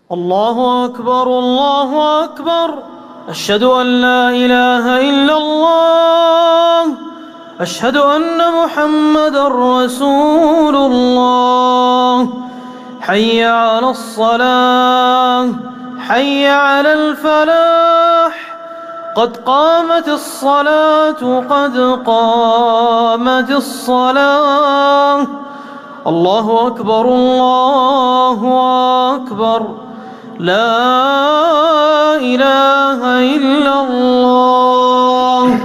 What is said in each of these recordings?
الله أكبر الله أكبر. أشهد أن لا إله إلا الله. أشهد أن محمدًا رسول الله. حي على الصلاة، حي على الفلاح. قد قامت الصلاة، قد قامت الصلاة. الله أكبر الله أكبر. لا إله إلا الله.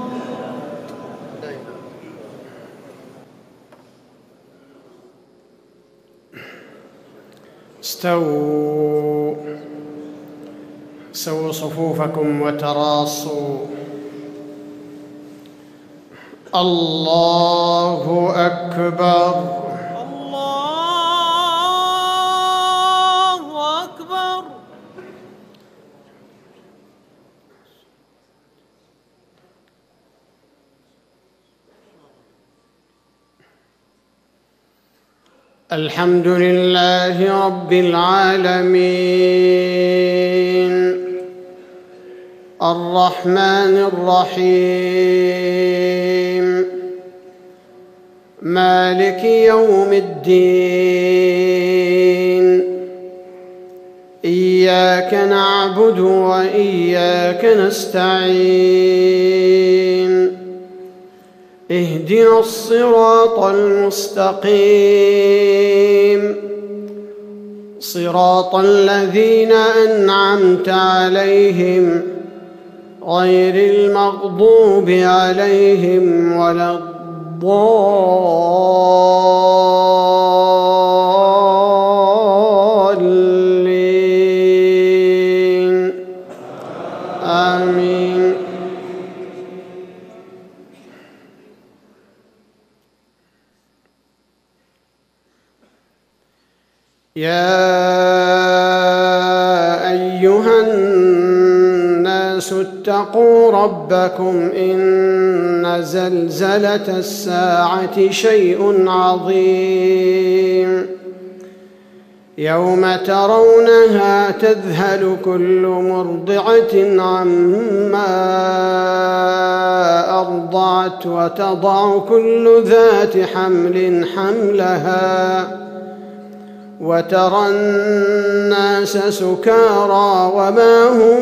استووا صفوفكم وتراصوا. الله أكبر. الله أكبر. الحمد لله رب العالمين، الرحمن الرحيم، مالك يوم الدين. إياك نعبد وإياك نستعين. اهدنا الصراط المستقيم، صراط الذين أنعمت عليهم غير المغضوب عليهم ولا الضالين. آمين. يا أيها الناس اتقوا ربكم إن زلزلة الساعة شيء عظيم. يوم ترونها تذهل كل مرضعة عما أرضعت وتضع كل ذات حمل حملها وترى الناس سكارى وما هم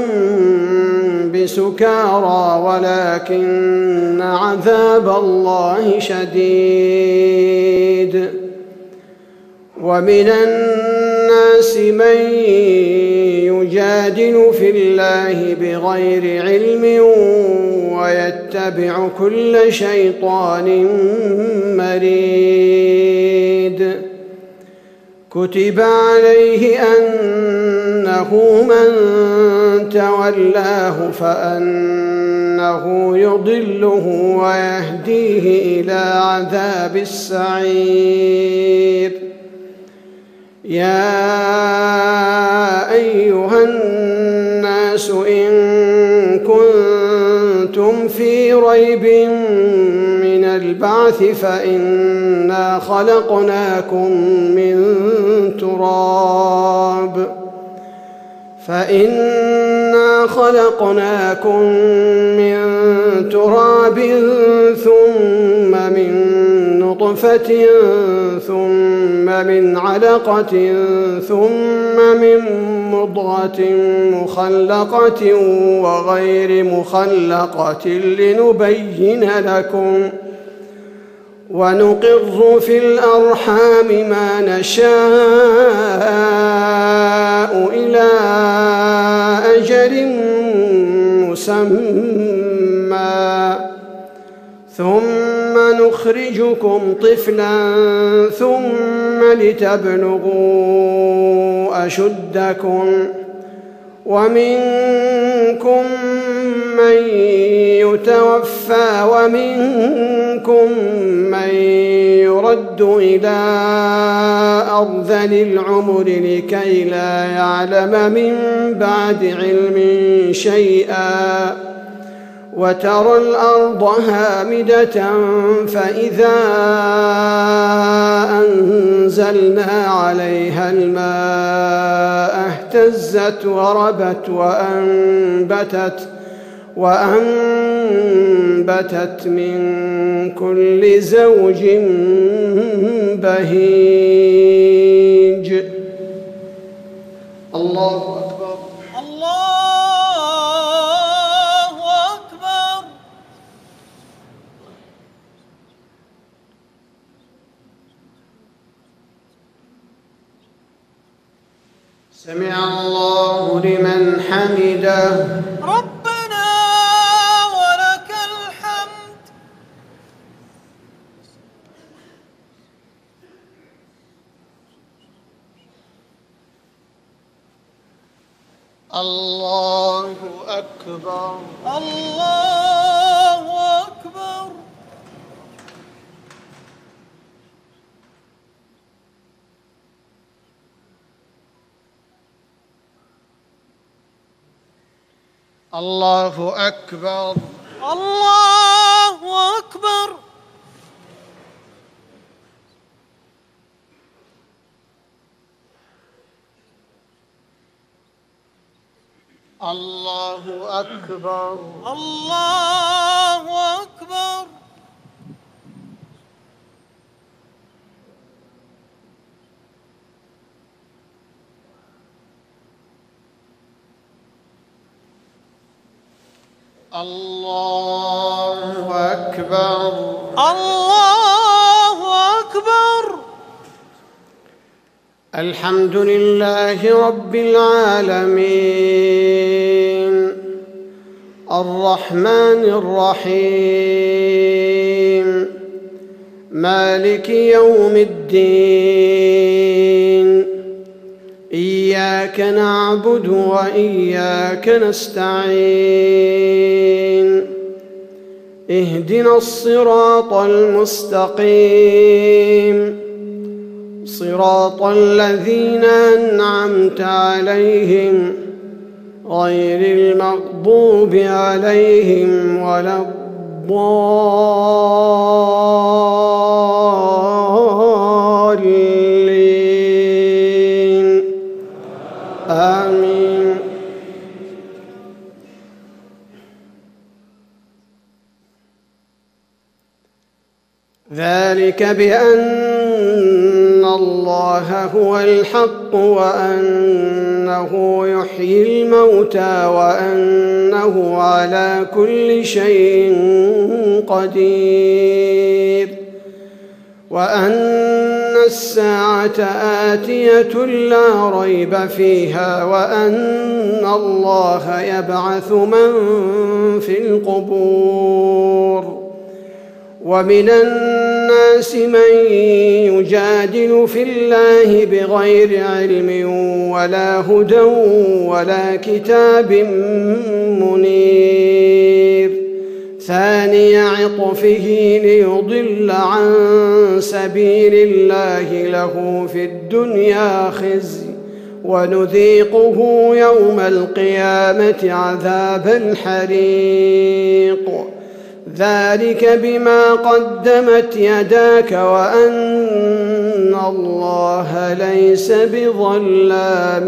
بسكارى ولكن عذاب الله شديد. ومن الناس من يجادل في الله بغير علم ويتبع كل شيطان مريد. كتب عليه أنه من تولاه فأنه يضله ويهديه إلى عذاب السعير. يا أيها الناس إن كنتم في ريب من البعث فإنا خلقناكم من تراب ثم من نطفة ثم من علقة ثم من مضغة مخلقة وغير مخلقة لنبين لكم. ونقر في الأرحام ما نشاء إلى أجل مسمى ثم نخرجكم طفلا ثم لتبلغوا أشدكم ومنكم من يتوفى ومنكم من يرد إلى أرذل العمر لكي لا يعلم من بعد علم شيئا وترى الأرض هامدة فإذا أنزلنا عليها الماء اهتزت وربت وأنبتت من كل زوج بهيج. الله أكبر. الله أكبر. سمع الله لمن حمده. ربنا ولك الحمد. الله أكبر. الله أكبر. الله أكبر. الله أكبر. الله أكبر. الله أكبر. الله أكبر. الله أكبر. الحمد لله رب العالمين الرحمن الرحيم مالك يوم الدين إياك نعبد وإياك نستعين اهدنا الصراط المستقيم صراط الذين أنعمت عليهم غير المغضوب عليهم ولا الضالين آمين. ذلك بأن الله هو الحق وأنه يحيي الموتى وأنه على كل شيء قدير وأن الساعة آتية لا ريب فيها وأن الله يبعث من في القبور ومن الناس من يجادل في الله بغير علم ولا هدى ولا كتاب منير ثاني عطفه ليضل عن سبيل الله له في الدنيا خزي ونذيقه يوم القيامة عذاب الحريق ذلك بما قدمت يداك وأن الله ليس بظلام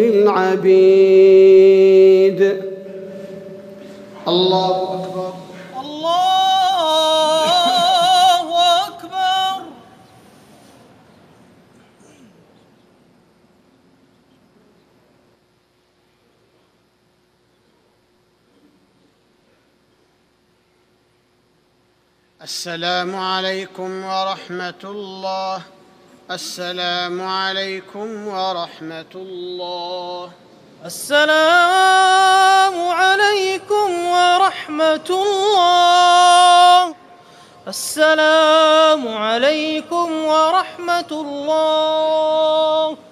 للعبيد. الله أكبر. الله أكبر. السلام عليكم ورحمة الله. السلام عليكم ورحمة الله. السلام عليكم ورحمة الله. السلام عليكم ورحمة الله.